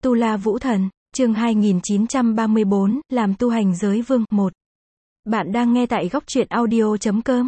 Tu La Vũ Thần, chương 2934, làm tu hành giới vương, 1. Bạn đang nghe tại góc truyện audio.com.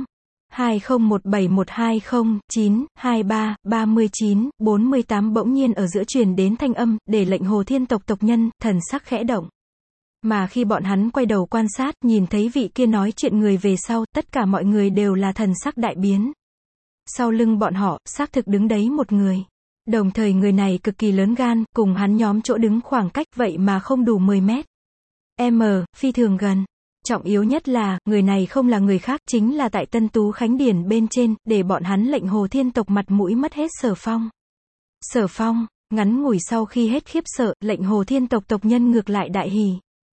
20171209233948 bỗng nhiên ở giữa truyền đến thanh âm, để lệnh Hồ Thiên tộc tộc nhân, thần sắc khẽ động. Mà khi bọn hắn quay đầu quan sát, nhìn thấy vị kia nói chuyện người về sau, tất cả mọi người đều là thần sắc đại biến. Sau lưng bọn họ, xác thực đứng đấy một người. Đồng thời người này cực kỳ lớn gan, cùng hắn nhóm chỗ đứng khoảng cách vậy mà không đủ 10 mét. Phi thường gần. Trọng yếu nhất là, người này không là người khác, chính là tại Tân Tú Khánh Điển bên trên, để bọn hắn lệnh Hồ Thiên tộc mặt mũi mất hết Sở Phong. Sở Phong, ngắn ngủi sau khi hết khiếp sợ, lệnh Hồ Thiên tộc tộc nhân ngược lại đại hỉ.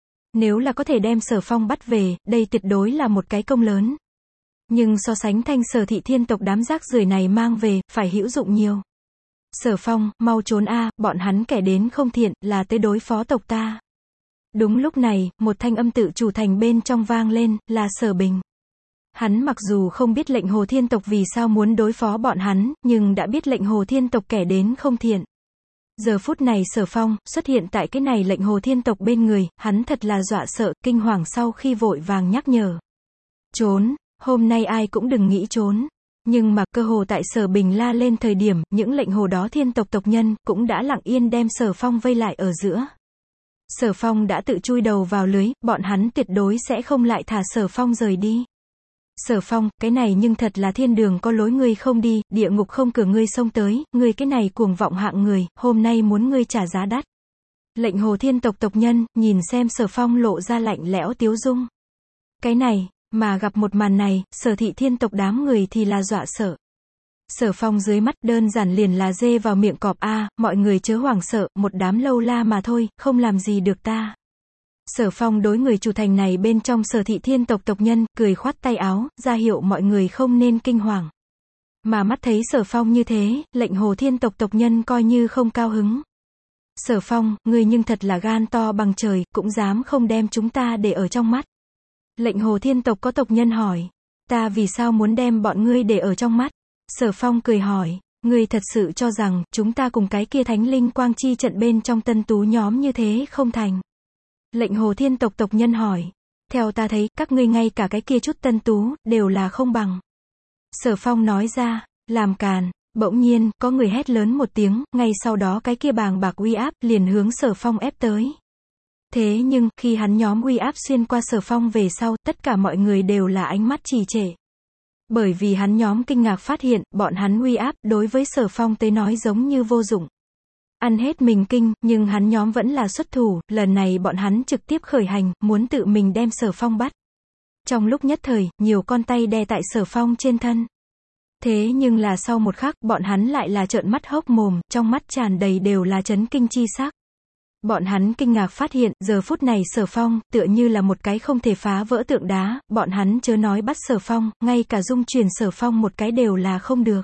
Nếu là có thể đem Sở Phong bắt về, đây tuyệt đối là một cái công lớn. Nhưng so sánh thanh Sở Thị Thiên tộc đám rác rưởi này mang về, phải hữu dụng nhiều. Sở Phong, mau trốn a, bọn hắn kẻ đến không thiện, là tới đối phó tộc ta. Đúng lúc này, một thanh âm tự chủ thành bên trong vang lên, là Sở Bình. Hắn mặc dù không biết lệnh Hồ Thiên tộc vì sao muốn đối phó bọn hắn, nhưng đã biết lệnh Hồ Thiên tộc kẻ đến không thiện. Giờ phút này Sở Phong, xuất hiện tại cái này lệnh Hồ Thiên tộc bên người, hắn thật là dọa sợ, kinh hoàng sau khi vội vàng nhắc nhở. Trốn, hôm nay ai cũng đừng nghĩ trốn. Nhưng mà, cơ hồ tại Sở Bình la lên thời điểm, những lệnh hồ đó thiên tộc tộc nhân, cũng đã lặng yên đem Sở Phong vây lại ở giữa. Sở Phong đã tự chui đầu vào lưới, bọn hắn tuyệt đối sẽ không lại thả Sở Phong rời đi. Sở Phong, cái này nhưng thật là thiên đường có lối ngươi không đi, địa ngục không cửa ngươi xông tới, ngươi cái này cuồng vọng hạng người, hôm nay muốn ngươi trả giá đắt. Lệnh hồ thiên tộc tộc nhân, nhìn xem Sở Phong lộ ra lạnh lẽo tiếu dung. Cái này, mà gặp một màn này, Sở Thị Thiên tộc đám người thì là dọa sợ. Sở Phong dưới mắt đơn giản liền là dê vào miệng cọp a, mọi người chớ hoảng sợ, một đám lâu la mà thôi, không làm gì được ta. Sở Phong đối người chủ thành này bên trong Sở Thị Thiên tộc tộc nhân, cười khoát tay áo, ra hiệu mọi người không nên kinh hoàng. Mà mắt thấy Sở Phong như thế, lệnh Hồ Thiên tộc tộc nhân coi như không cao hứng. Sở Phong, ngươi nhưng thật là gan to bằng trời, cũng dám không đem chúng ta để ở trong mắt. Lệnh Hồ Thiên tộc có tộc nhân hỏi, ta vì sao muốn đem bọn ngươi để ở trong mắt? Sở Phong cười hỏi, ngươi thật sự cho rằng, chúng ta cùng cái kia thánh linh quang chi trận bên trong Tân Tú nhóm như thế không thành? Lệnh Hồ Thiên tộc tộc nhân hỏi, theo ta thấy, các ngươi ngay cả cái kia chút Tân Tú, đều là không bằng. Sở Phong nói ra, làm càn. Bỗng nhiên, có người hét lớn một tiếng, ngay sau đó cái kia bàng bạc uy áp, liền hướng Sở Phong ép tới. Thế nhưng, khi hắn nhóm uy áp xuyên qua Sở Phong về sau, tất cả mọi người đều là ánh mắt trì trệ. Bởi vì hắn nhóm kinh ngạc phát hiện, bọn hắn uy áp, đối với Sở Phong tới nói giống như vô dụng. Ăn hết mình kinh, nhưng hắn nhóm vẫn là xuất thủ, lần này bọn hắn trực tiếp khởi hành, muốn tự mình đem Sở Phong bắt. Trong lúc nhất thời, nhiều con tay đè tại Sở Phong trên thân. Thế nhưng là sau một khắc, bọn hắn lại là trợn mắt hốc mồm, trong mắt tràn đầy đều là chấn kinh chi sắc. Bọn hắn kinh ngạc phát hiện, giờ phút này Sở Phong, tựa như là một cái không thể phá vỡ tượng đá, bọn hắn chớ nói bắt Sở Phong, ngay cả dung chuyển Sở Phong một cái đều là không được.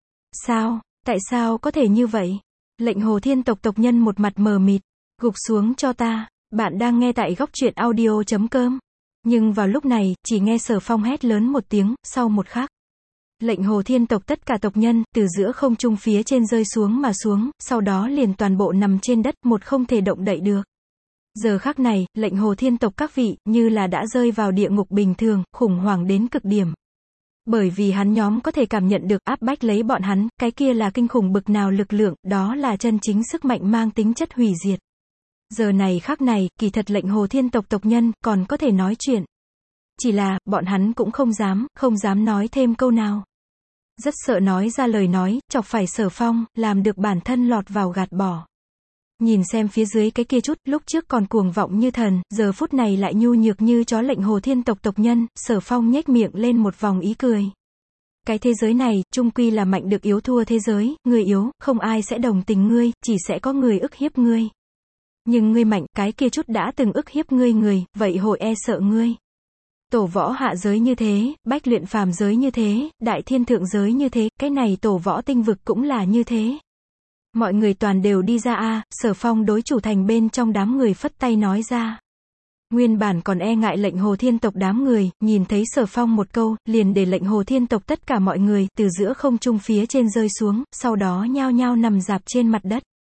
Sao? Tại sao có thể như vậy? Lệnh Hồ Thiên tộc tộc nhân một mặt mờ mịt, gục xuống cho ta, bạn đang nghe tại góc truyện audio.com. Nhưng vào lúc này, chỉ nghe Sở Phong hét lớn một tiếng, sau một khắc. Lệnh Hồ Thiên tộc tất cả tộc nhân, từ giữa không trung phía trên rơi xuống mà xuống, sau đó liền toàn bộ nằm trên đất, một không thể động đậy được. Giờ khắc này, lệnh Hồ Thiên tộc các vị, như là đã rơi vào địa ngục bình thường, khủng hoảng đến cực điểm. Bởi vì hắn nhóm có thể cảm nhận được áp bách lấy bọn hắn, cái kia là kinh khủng bực nào lực lượng, đó là chân chính sức mạnh mang tính chất hủy diệt. Giờ này khắc này, kỳ thật lệnh Hồ Thiên tộc tộc nhân, còn có thể nói chuyện. Chỉ là, bọn hắn cũng không dám nói thêm câu nào. Rất sợ nói ra lời nói, chọc phải Sở Phong, làm được bản thân lọt vào gạt bỏ. Nhìn xem phía dưới cái kia chút, lúc trước còn cuồng vọng như thần, giờ phút này lại nhu nhược như chó lệnh Hồ Thiên tộc tộc nhân, Sở Phong nhếch miệng lên một vòng ý cười. Cái thế giới này, chung quy là mạnh được yếu thua thế giới, người yếu, không ai sẽ đồng tình ngươi, chỉ sẽ có người ức hiếp ngươi. Nhưng ngươi mạnh, cái kia chút đã từng ức hiếp ngươi người, vậy hội e sợ ngươi. Tổ võ hạ giới như thế, bách luyện phàm giới như thế, đại thiên thượng giới như thế, cái này tổ võ tinh vực cũng là như thế. Mọi người toàn đều đi ra a. Sở Phong đối chủ thành bên trong đám người phất tay nói ra. Nguyên bản còn e ngại lệnh Hồ Thiên tộc đám người, nhìn thấy Sở Phong một câu, liền để lệnh Hồ Thiên tộc tất cả mọi người, từ giữa không trung phía trên rơi xuống, sau đó nhao nhao nằm rạp trên mặt đất.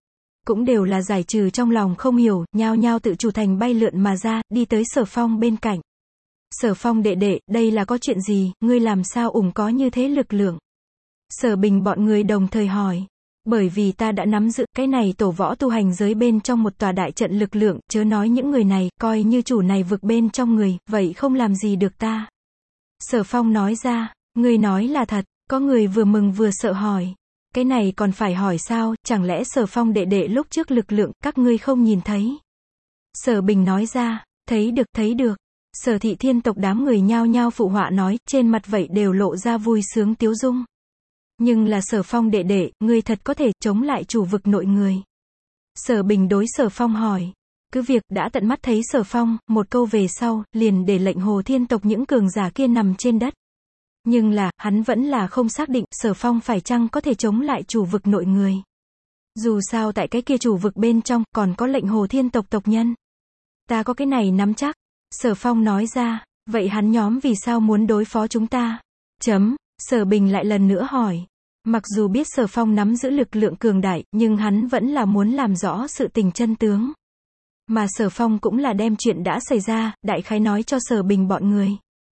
cũng đều là giải trừ trong lòng không hiểu, nhao nhao tự chủ thành bay lượn mà ra, đi tới Sở Phong bên cạnh. Sở Phong đệ đệ, đây là có chuyện gì, ngươi làm sao có như thế lực lượng? Sở Bình bọn người đồng thời hỏi. Bởi vì ta đã nắm giữ cái này tổ võ tu hành giới bên trong một tòa đại trận lực lượng, chớ nói những người này, coi như chủ này vực bên trong người, vậy không làm gì được ta. Sở Phong nói ra, ngươi nói là thật, có người vừa mừng vừa sợ hỏi. Cái này còn phải hỏi sao, chẳng lẽ Sở Phong đệ đệ lúc trước lực lượng, các ngươi không nhìn thấy? Sở Bình nói ra, thấy được. Sở Thị Thiên tộc đám người nhao nhao phụ họa nói, trên mặt vậy đều lộ ra vui sướng tiếu dung. Nhưng là Sở Phong đệ đệ, ngươi thật có thể chống lại chủ vực nội người. Sở Bình đối Sở Phong hỏi. Cứ việc đã tận mắt thấy Sở Phong, một câu về sau, liền để lệnh Hồ Thiên tộc những cường giả kia nằm trên đất. Nhưng là, hắn vẫn là không xác định, Sở Phong phải chăng có thể chống lại chủ vực nội người. Dù sao tại cái kia chủ vực bên trong, còn có lệnh Hồ Thiên tộc tộc nhân. Ta có cái này nắm chắc. Sở Phong nói ra, vậy hắn nhóm vì sao muốn đối phó chúng ta? Sở Bình lại lần nữa hỏi. Mặc dù biết Sở Phong nắm giữ lực lượng cường đại, nhưng hắn vẫn là muốn làm rõ sự tình chân tướng. Mà Sở Phong cũng là đem chuyện đã xảy ra, đại khái nói cho Sở Bình bọn người.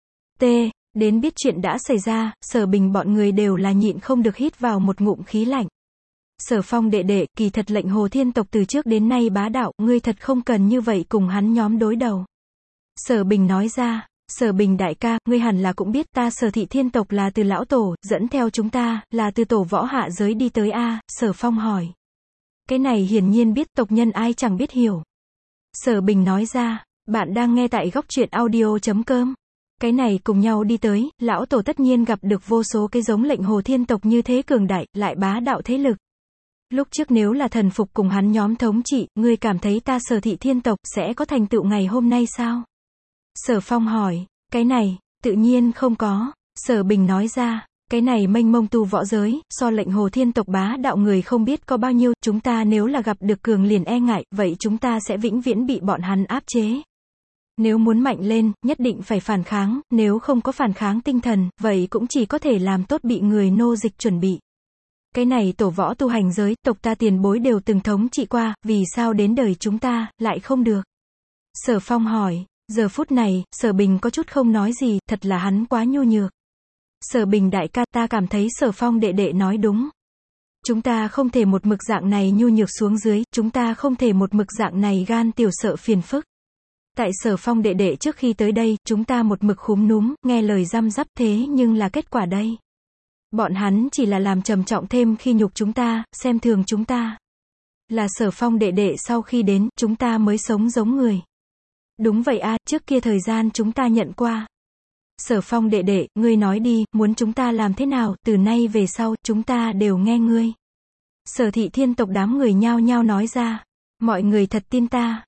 Đến biết chuyện đã xảy ra, Sở Bình bọn người đều là nhịn không được hít vào một ngụm khí lạnh. Sở Phong đệ đệ, kỳ thật lệnh Hồ Thiên tộc từ trước đến nay bá đạo, ngươi thật không cần như vậy cùng hắn nhóm đối đầu. Sở Bình nói ra, Sở Bình đại ca, ngươi hẳn là cũng biết ta Sở Thị Thiên tộc là từ lão tổ, dẫn theo chúng ta, là từ tổ võ hạ giới đi tới a. Sở Phong hỏi. Cái này hiển nhiên biết tộc nhân ai chẳng biết hiểu. Sở Bình nói ra, bạn đang nghe tại góc truyện audio.com. Cái này cùng nhau đi tới, lão tổ tất nhiên gặp được vô số cái giống lệnh Hồ Thiên tộc như thế cường đại, lại bá đạo thế lực. Lúc trước nếu là thần phục cùng hắn nhóm thống trị, ngươi cảm thấy ta Sở Thị Thiên tộc sẽ có thành tựu ngày hôm nay sao? Sở Phong hỏi, cái này, tự nhiên không có. Sở Bình nói ra, cái này mênh mông tu võ giới, so lệnh Hồ Thiên tộc bá đạo người không biết có bao nhiêu, chúng ta nếu là gặp được cường liền e ngại, vậy chúng ta sẽ vĩnh viễn bị bọn hắn áp chế. Nếu muốn mạnh lên, nhất định phải phản kháng, nếu không có phản kháng tinh thần, vậy cũng chỉ có thể làm tốt bị người nô dịch chuẩn bị. Cái này tổ võ tu hành giới, tộc ta tiền bối đều từng thống trị qua, vì sao đến đời chúng ta, lại không được? Sở Phong hỏi. Giờ phút này, Sở Bình có chút không nói gì, thật là hắn quá nhu nhược. Sở Bình đại ca, ta cảm thấy Sở Phong đệ đệ nói đúng. Chúng ta không thể một mực dạng này nhu nhược xuống dưới, chúng ta không thể một mực dạng này gan tiểu sợ phiền phức. Tại Sở Phong đệ đệ trước khi tới đây, chúng ta một mực khúm núm, nghe lời răm rắp thế nhưng là kết quả đây. Bọn hắn chỉ là làm trầm trọng thêm khi nhục chúng ta, xem thường chúng ta. Là Sở Phong đệ đệ sau khi đến, chúng ta mới sống giống người. Đúng vậy a, trước kia thời gian chúng ta nhận qua. Sở Phong đệ đệ, ngươi nói đi, muốn chúng ta làm thế nào, từ nay về sau, chúng ta đều nghe ngươi. Sở Thị Thiên tộc đám người nhao nhao nói ra. Mọi người thật tin ta.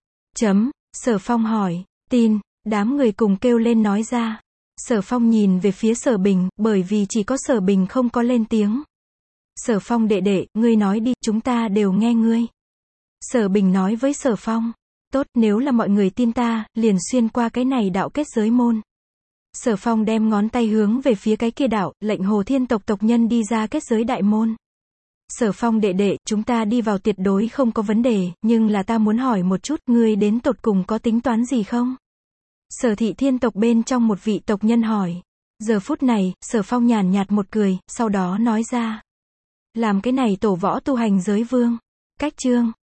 Sở Phong hỏi, tin, đám người cùng kêu lên nói ra. Sở Phong nhìn về phía Sở Bình, bởi vì chỉ có Sở Bình không có lên tiếng. Sở Phong đệ đệ, ngươi nói đi, chúng ta đều nghe ngươi. Sở Bình nói với Sở Phong. Tốt, nếu là mọi người tin ta, liền xuyên qua cái này đạo kết giới môn. Sở Phong đem ngón tay hướng về phía cái kia đạo, lệnh Hồ Thiên tộc tộc nhân đi ra kết giới đại môn. Sở Phong đệ đệ, chúng ta đi vào tuyệt đối không có vấn đề, nhưng là ta muốn hỏi một chút, ngươi đến tột cùng có tính toán gì không? Sở Thị Thiên tộc bên trong một vị tộc nhân hỏi. Giờ phút này, Sở Phong nhàn nhạt một cười, sau đó nói ra. Làm cái này tổ võ tu hành giới vương. Cách chương.